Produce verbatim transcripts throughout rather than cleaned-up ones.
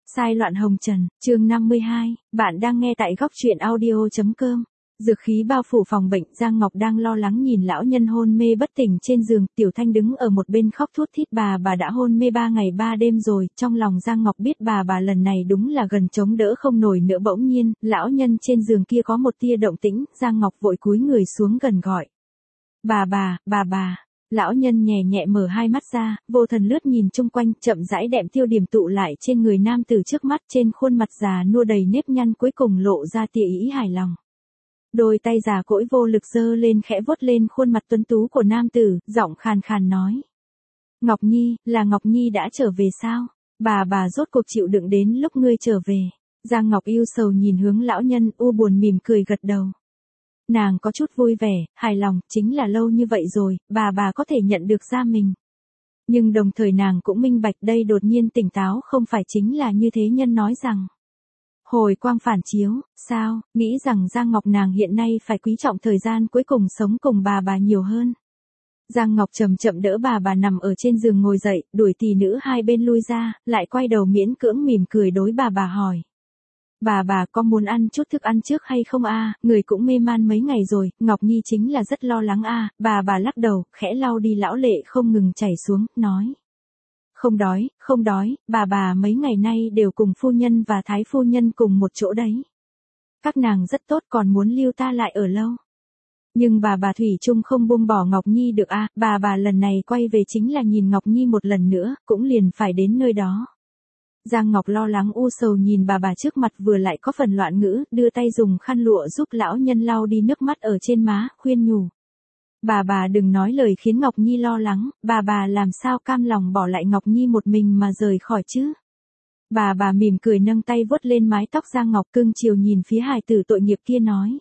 Sai loạn hồng trần, chương năm mươi hai, bạn đang nghe tại góc truyện audio.com. Dược khí bao phủ phòng bệnh, Giang Ngọc đang lo lắng nhìn lão nhân hôn mê bất tỉnh trên giường, Tiểu Thanh đứng ở một bên khóc thút thít. Bà bà đã hôn mê ba ngày ba đêm rồi, trong lòng Giang Ngọc biết bà bà lần này đúng là gần chống đỡ không nổi nữa. Bỗng nhiên, lão nhân trên giường kia có một tia động tĩnh, Giang Ngọc vội cúi người xuống gần gọi. Bà bà, bà bà. Lão nhân nhẹ nhẹ mở hai mắt ra, vô thần lướt nhìn chung quanh, chậm rãi đem tiêu điểm tụ lại trên người nam tử trước mắt. Trên khuôn mặt già nua đầy nếp nhăn cuối cùng lộ ra tia ý hài lòng. Đôi tay già cỗi vô lực giơ lên khẽ vuốt lên khuôn mặt tuấn tú của nam tử, giọng khàn khàn nói. Ngọc Nhi, là Ngọc Nhi đã trở về sao? Bà bà rốt cuộc chịu đựng đến lúc ngươi trở về. Giang Ngọc yêu sầu nhìn hướng lão nhân, u buồn mỉm cười gật đầu. Nàng có chút vui vẻ, hài lòng, chính là lâu như vậy rồi, bà bà có thể nhận được ra mình. Nhưng đồng thời nàng cũng minh bạch đây đột nhiên tỉnh táo không phải chính là như thế nhân nói rằng. Hồi quang phản chiếu, sao, nghĩ rằng Giang Ngọc nàng hiện nay phải quý trọng thời gian cuối cùng sống cùng bà bà nhiều hơn. Giang Ngọc chậm chậm đỡ bà bà nằm ở trên giường ngồi dậy, đuổi tỷ nữ hai bên lui ra, lại quay đầu miễn cưỡng mỉm cười đối bà bà hỏi. Bà bà có muốn ăn chút thức ăn trước hay không a? Người cũng mê man mấy ngày rồi, Ngọc Nhi chính là rất lo lắng a. Bà bà lắc đầu, khẽ lau đi lão lệ không ngừng chảy xuống, nói. Không đói, không đói, bà bà mấy ngày nay đều cùng phu nhân và thái phu nhân cùng một chỗ đấy. Các nàng rất tốt còn muốn lưu ta lại ở lâu. Nhưng bà bà Thủy chung không buông bỏ Ngọc Nhi được a. Bà bà lần này quay về chính là nhìn Ngọc Nhi một lần nữa, cũng liền phải đến nơi đó. Giang Ngọc lo lắng u sầu nhìn bà bà trước mặt vừa lại có phần loạn ngữ, đưa tay dùng khăn lụa giúp lão nhân lau đi nước mắt ở trên má, khuyên nhủ. Bà bà đừng nói lời khiến Ngọc Nhi lo lắng, bà bà làm sao cam lòng bỏ lại Ngọc Nhi một mình mà rời khỏi chứ. Bà bà mỉm cười nâng tay vuốt lên mái tóc Giang Ngọc cưng chiều nhìn phía hài tử tội nghiệp kia nói.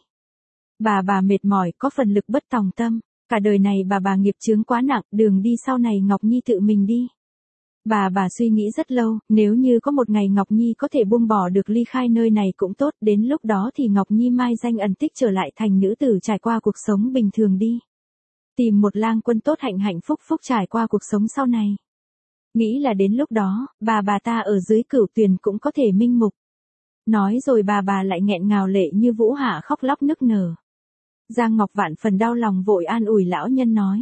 Bà bà mệt mỏi có phần lực bất tòng tâm, cả đời này bà bà nghiệp chướng quá nặng, đường đi sau này Ngọc Nhi tự mình đi. Bà bà suy nghĩ rất lâu, nếu như có một ngày Ngọc Nhi có thể buông bỏ được ly khai nơi này cũng tốt, đến lúc đó thì Ngọc Nhi mai danh ẩn tích trở lại thành nữ tử trải qua cuộc sống bình thường đi. Tìm một lang quân tốt hạnh hạnh phúc phúc trải qua cuộc sống sau này. Nghĩ là đến lúc đó, bà bà ta ở dưới cửu tuyền cũng có thể minh mục. Nói rồi bà bà lại nghẹn ngào lệ như vũ hạ khóc lóc nức nở. Giang Ngọc vạn phần đau lòng vội an ủi lão nhân nói.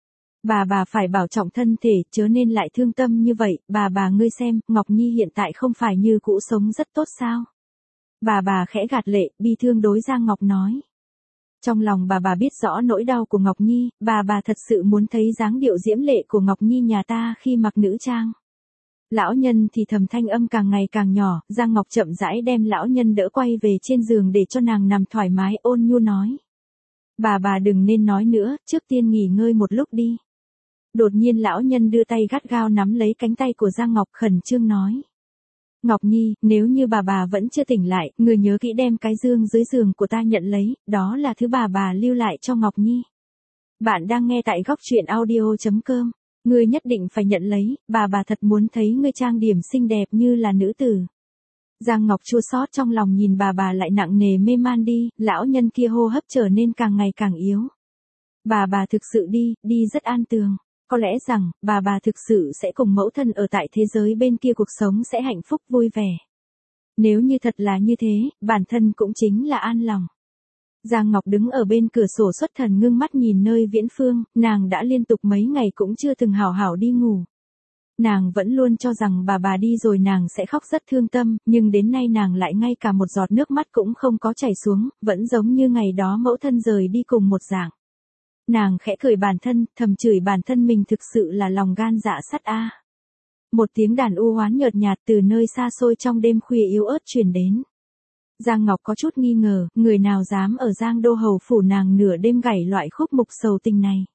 Bà bà phải bảo trọng thân thể, chớ nên lại thương tâm như vậy, bà bà ngươi xem, Ngọc Nhi hiện tại không phải như cũ sống rất tốt sao. Bà bà khẽ gạt lệ, bi thương đối Giang Ngọc nói. Trong lòng bà bà biết rõ nỗi đau của Ngọc Nhi, bà bà thật sự muốn thấy dáng điệu diễm lệ của Ngọc Nhi nhà ta khi mặc nữ trang. Lão nhân thì thầm thanh âm càng ngày càng nhỏ, Giang Ngọc chậm rãi đem lão nhân đỡ quay về trên giường để cho nàng nằm thoải mái ôn nhu nói. Bà bà đừng nên nói nữa, trước tiên nghỉ ngơi một lúc đi. Đột nhiên lão nhân đưa tay gắt gao nắm lấy cánh tay của Giang Ngọc khẩn trương nói. Ngọc Nhi, nếu như bà bà vẫn chưa tỉnh lại, người nhớ kỹ đem cái dương dưới giường của ta nhận lấy, đó là thứ bà bà lưu lại cho Ngọc Nhi. Bạn đang nghe tại góc truyện audio.com, ngươi nhất định phải nhận lấy, bà bà thật muốn thấy ngươi trang điểm xinh đẹp như là nữ tử. Giang Ngọc chua xót trong lòng nhìn bà bà lại nặng nề mê man đi, lão nhân kia hô hấp trở nên càng ngày càng yếu. Bà bà thực sự đi, đi rất an tường. Có lẽ rằng, bà bà thực sự sẽ cùng mẫu thân ở tại thế giới bên kia cuộc sống sẽ hạnh phúc vui vẻ. Nếu như thật là như thế, bản thân cũng chính là an lòng. Giang Ngọc đứng ở bên cửa sổ xuất thần ngưng mắt nhìn nơi viễn phương, nàng đã liên tục mấy ngày cũng chưa từng hảo hảo đi ngủ. Nàng vẫn luôn cho rằng bà bà đi rồi nàng sẽ khóc rất thương tâm, nhưng đến nay nàng lại ngay cả một giọt nước mắt cũng không có chảy xuống, vẫn giống như ngày đó mẫu thân rời đi cùng một dạng. Nàng khẽ cười bản thân, thầm chửi bản thân mình thực sự là lòng gan dạ sắt a. Một tiếng đàn u hoán nhợt nhạt từ nơi xa xôi trong đêm khuya yếu ớt truyền đến. Giang Ngọc có chút nghi ngờ, người nào dám ở Giang Đô hầu phủ nàng nửa đêm gảy loại khúc mục sầu tình này.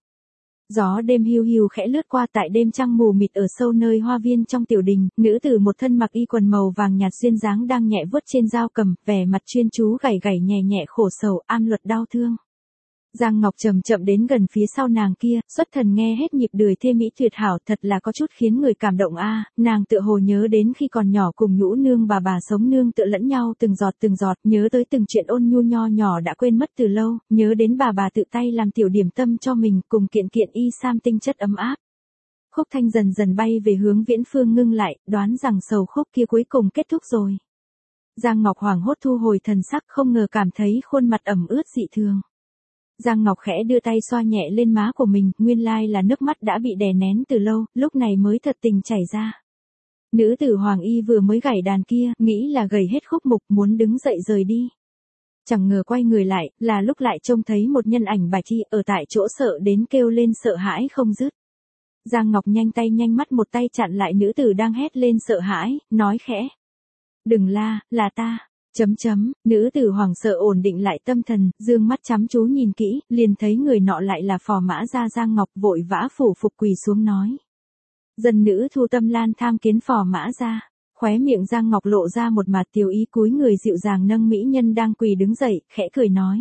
Gió đêm hiu hiu khẽ lướt qua tại đêm trăng mù mịt ở sâu nơi hoa viên trong tiểu đình, nữ tử một thân mặc y quần màu vàng nhạt duyên dáng đang nhẹ vuốt trên dao cầm, vẻ mặt chuyên chú gảy gảy nhẹ nhẹ khổ sầu, am luật đau thương. Giang Ngọc chậm chậm đến gần phía sau nàng kia, xuất thần nghe hết nhịp đời thê mỹ tuyệt hảo, thật là có chút khiến người cảm động a. Nàng tựa hồ nhớ đến khi còn nhỏ cùng nhũ nương bà bà sống nương tựa lẫn nhau từng giọt từng giọt, nhớ tới từng chuyện ôn nhu nho nhỏ đã quên mất từ lâu, nhớ đến bà bà tự tay làm tiểu điểm tâm cho mình cùng kiện kiện y sam tinh chất ấm áp. khúc thanh dần dần bay về hướng Viễn Phương ngưng lại, đoán rằng sầu khúc kia cuối cùng kết thúc rồi. Giang Ngọc hoảng hốt thu hồi thần sắc, không ngờ cảm thấy khuôn mặt ẩm ướt dị thường. Giang Ngọc khẽ đưa tay xoa nhẹ lên má của mình, nguyên lai là nước mắt đã bị đè nén từ lâu, lúc này mới thật tình chảy ra. Nữ tử Hoàng Y vừa mới gảy đàn kia, nghĩ là gầy hết khúc mục, muốn đứng dậy rời đi. Chẳng ngờ quay người lại, là lúc lại trông thấy một nhân ảnh Bạch Thi ở tại chỗ sợ đến kêu lên sợ hãi không dứt. Giang Ngọc nhanh tay nhanh mắt một tay chặn lại nữ tử đang hét lên sợ hãi, nói khẽ. Đừng la, là ta. Chấm chấm, nữ tử hoảng sợ ổn định lại tâm thần, dương mắt chăm chú nhìn kỹ, liền thấy người nọ lại là Phò Mã Gia Giang Ngọc, vội vã phủ phục quỳ xuống nói. Dân nữ Thu Tâm Lan tham kiến Phò Mã Gia. Khóe miệng Giang Ngọc lộ ra một mặt tiêu ý, cúi người dịu dàng nâng mỹ nhân đang quỳ đứng dậy, khẽ cười nói.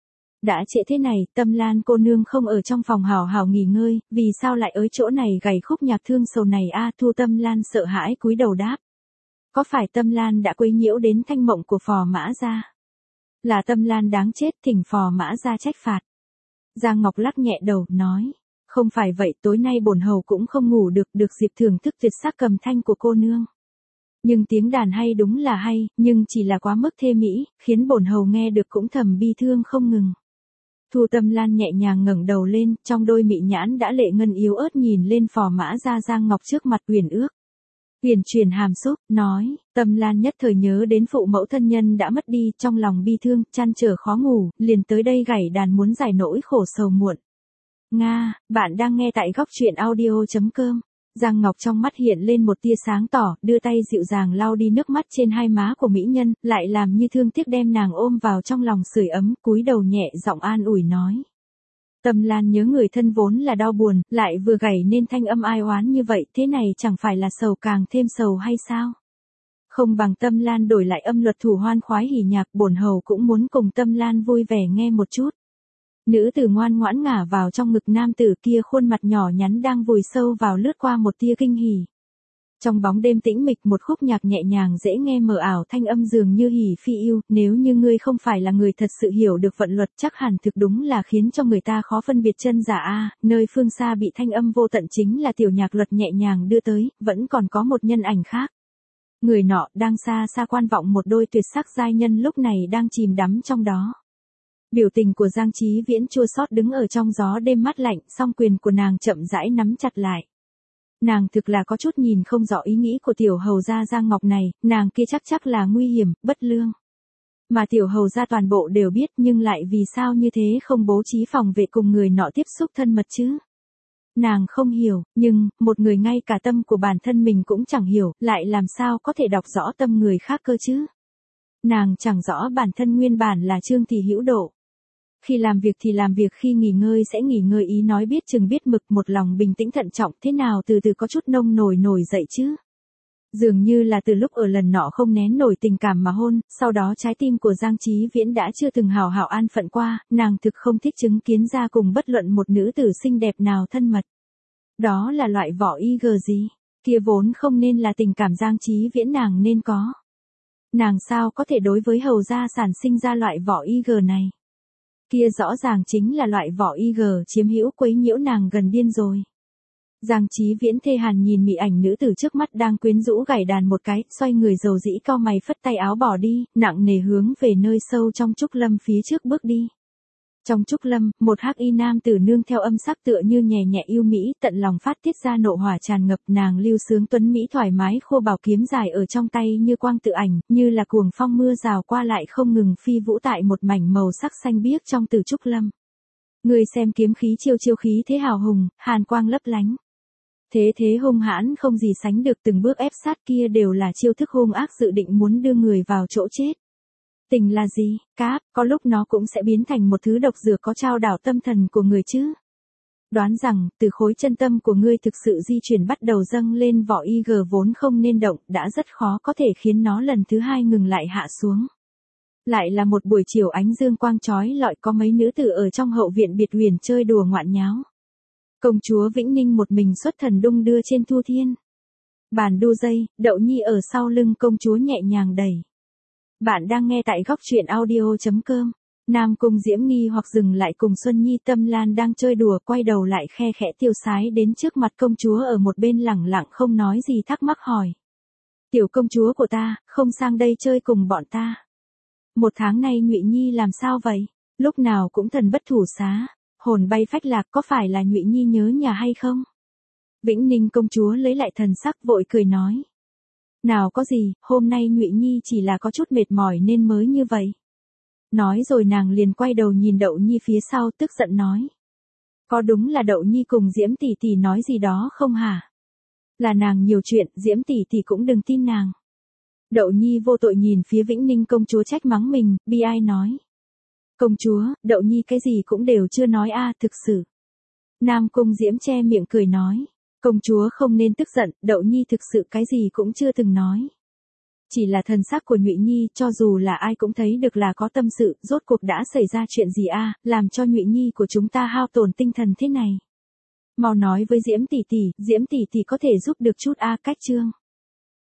Đã trễ thế này, Tâm Lan cô nương không ở trong phòng hào hào nghỉ ngơi, vì sao lại ở chỗ này gảy khúc nhạc thương sầu này a? Thu Tâm Lan sợ hãi cúi đầu đáp. Có phải Tâm Lan đã quấy nhiễu đến thanh mộng của Phò Mã Gia? Là Tâm Lan đáng chết, thỉnh Phò Mã Gia trách phạt. Giang Ngọc lắc nhẹ đầu, nói. Không phải vậy, tối nay bổn hầu cũng không ngủ được, được dịp thưởng thức tuyệt sắc cầm thanh của cô nương. Nhưng tiếng đàn hay đúng là hay, nhưng chỉ là quá mức thê mỹ, khiến bổn hầu nghe được cũng thầm bi thương không ngừng. Thu Tâm Lan nhẹ nhàng ngẩng đầu lên, trong đôi mị nhãn đã lệ ngân yếu ớt nhìn lên Phò Mã Gia Giang Ngọc trước mặt Uyển Ước. Uyển truyền hàm xúc, nói, Tâm Lan nhất thời nhớ đến phụ mẫu thân nhân đã mất đi, trong lòng bi thương, trăn trở khó ngủ, liền tới đây gảy đàn muốn giải nỗi khổ sầu muộn. Nga, bạn đang nghe tại góc truyện audio chấm com. Giang Ngọc trong mắt hiện lên một tia sáng tỏ, đưa tay dịu dàng lau đi nước mắt trên hai má của mỹ nhân, lại làm như thương tiếc đem nàng ôm vào trong lòng sưởi ấm, cúi đầu nhẹ giọng an ủi nói. Tâm Lan nhớ người thân vốn là đau buồn, lại vừa gảy nên thanh âm ai oán như vậy, thế này chẳng phải là sầu càng thêm sầu hay sao? Không bằng Tâm Lan đổi lại âm luật thủ hoan khoái hỉ nhạc, bổn hầu cũng muốn cùng Tâm Lan vui vẻ nghe một chút. Nữ tử ngoan ngoãn ngả vào trong ngực nam tử kia, khuôn mặt nhỏ nhắn đang vùi sâu vào lướt qua một tia kinh hỉ. Trong bóng đêm tĩnh mịch, một khúc nhạc nhẹ nhàng dễ nghe mờ ảo, thanh âm dường như hỉ phi yêu, nếu như ngươi không phải là người thật sự hiểu được vận luật, chắc hẳn thực đúng là khiến cho người ta khó phân biệt chân giả a. Nơi phương xa bị thanh âm vô tận chính là tiểu nhạc luật nhẹ nhàng đưa tới, vẫn còn có một nhân ảnh khác. Người nọ đang xa xa quan vọng một đôi tuyệt sắc giai nhân lúc này đang chìm đắm trong đó. Biểu tình của Giang Chí Viễn chua xót đứng ở trong gió đêm mát lạnh, song quyền của nàng chậm rãi nắm chặt lại. Nàng thực là có chút nhìn không rõ ý nghĩ của tiểu hầu gia Giang Ngọc này, nàng kia chắc chắc là nguy hiểm, bất lương. Mà tiểu hầu gia toàn bộ đều biết, nhưng lại vì sao như thế không bố trí phòng vệ cùng người nọ tiếp xúc thân mật chứ? Nàng không hiểu, nhưng, một người ngay cả tâm của bản thân mình cũng chẳng hiểu, lại làm sao có thể đọc rõ tâm người khác cơ chứ? Nàng chẳng rõ bản thân nguyên bản là Trương Thị Hữu Độ. Khi làm việc thì làm việc, khi nghỉ ngơi sẽ nghỉ ngơi, ý nói biết chừng biết mực, một lòng bình tĩnh thận trọng, thế nào từ từ có chút nông nổi nổi dậy chứ. Dường như là từ lúc ở lần nọ không nén nổi tình cảm mà hôn, sau đó trái tim của Giang Chí Viễn đã chưa từng hào hào an phận qua, nàng thực không thích chứng kiến ra cùng bất luận một nữ tử xinh đẹp nào thân mật. Đó là loại vỏ y gờ gì, kia vốn không nên là tình cảm Giang Chí Viễn nàng nên có. Nàng sao có thể đối với hầu gia sản sinh ra loại vỏ y gờ này? Kia rõ ràng chính là loại vỏ y gờ chiếm hữu quấy nhiễu nàng gần điên rồi. Giang Chí Viễn thê hàn nhìn mị ảnh nữ tử trước mắt đang quyến rũ gảy đàn một cái, xoay người dầu dĩ cau mày phất tay áo bỏ đi, nặng nề hướng về nơi sâu trong trúc lâm phía trước bước đi. Trong trúc lâm, một hắc y nam tử nương theo âm sắc tựa như nhẹ nhẹ yêu mỹ, tận lòng phát tiết ra nộ hỏa tràn ngập, nàng lưu sướng tuấn mỹ thoải mái khô bảo kiếm dài ở trong tay như quang tự ảnh, như là cuồng phong mưa rào qua lại không ngừng phi vũ tại một mảnh màu sắc xanh biếc trong tử trúc lâm. Người xem kiếm khí chiêu chiêu khí thế hào hùng, hàn quang lấp lánh. Thế thế hung hãn không gì sánh được, từng bước ép sát kia đều là chiêu thức hung ác dự định muốn đưa người vào chỗ chết. Tình là gì, cáp, có lúc nó cũng sẽ biến thành một thứ độc dược có trao đảo tâm thần của người chứ. Đoán rằng, từ khối chân tâm của ngươi thực sự di chuyển bắt đầu dâng lên vỏ y gờ vốn không nên động, đã rất khó có thể khiến nó lần thứ hai ngừng lại hạ xuống. Lại là một buổi chiều ánh dương quang chói lọi, có mấy nữ tử ở trong hậu viện biệt huyền chơi đùa ngoạn nháo. Công chúa Vĩnh Ninh một mình xuất thần đung đưa trên thu thiên. Bàn đu dây, Đậu Nhi ở sau lưng công chúa nhẹ nhàng đẩy. Bạn đang nghe tại góc truyện audio chấm com. Nam Cung Diễm nghi hoặc dừng lại cùng Xuân Nhi Tâm Lan đang chơi đùa, quay đầu lại khe khẽ tiêu sái đến trước mặt công chúa ở một bên lẳng lặng không nói gì, thắc mắc hỏi. Tiểu công chúa của ta, không sang đây chơi cùng bọn ta. Một tháng nay Nhụy Nhi làm sao vậy? Lúc nào cũng thần bất thủ xá, hồn bay phách lạc, có phải là Nhụy Nhi nhớ nhà hay không? Vĩnh Ninh công chúa lấy lại thần sắc vội cười nói. Nào có gì, hôm nay Nhụy Nhi chỉ là có chút mệt mỏi nên mới như vậy. Nói rồi nàng liền quay đầu nhìn Đậu Nhi phía sau, tức giận nói. Có đúng là Đậu Nhi cùng Diễm tỷ tỷ nói gì đó không hả? Là nàng nhiều chuyện, Diễm tỷ tỷ cũng đừng tin nàng. Đậu Nhi vô tội nhìn phía Vĩnh Ninh công chúa trách mắng mình, bi ai nói. Công chúa, Đậu Nhi cái gì cũng đều chưa nói a, thực sự. Nam Cung Diễm che miệng cười nói. Công chúa không nên tức giận, Đậu Nhi thực sự cái gì cũng chưa từng nói. Chỉ là thần sắc của Nhụy Nhi, cho dù là ai cũng thấy được là có tâm sự, rốt cuộc đã xảy ra chuyện gì a, làm cho Nhụy Nhi của chúng ta hao tổn tinh thần thế này. Mau nói với Diễm tỷ tỷ, Diễm tỷ tỷ có thể giúp được chút a, cách chương.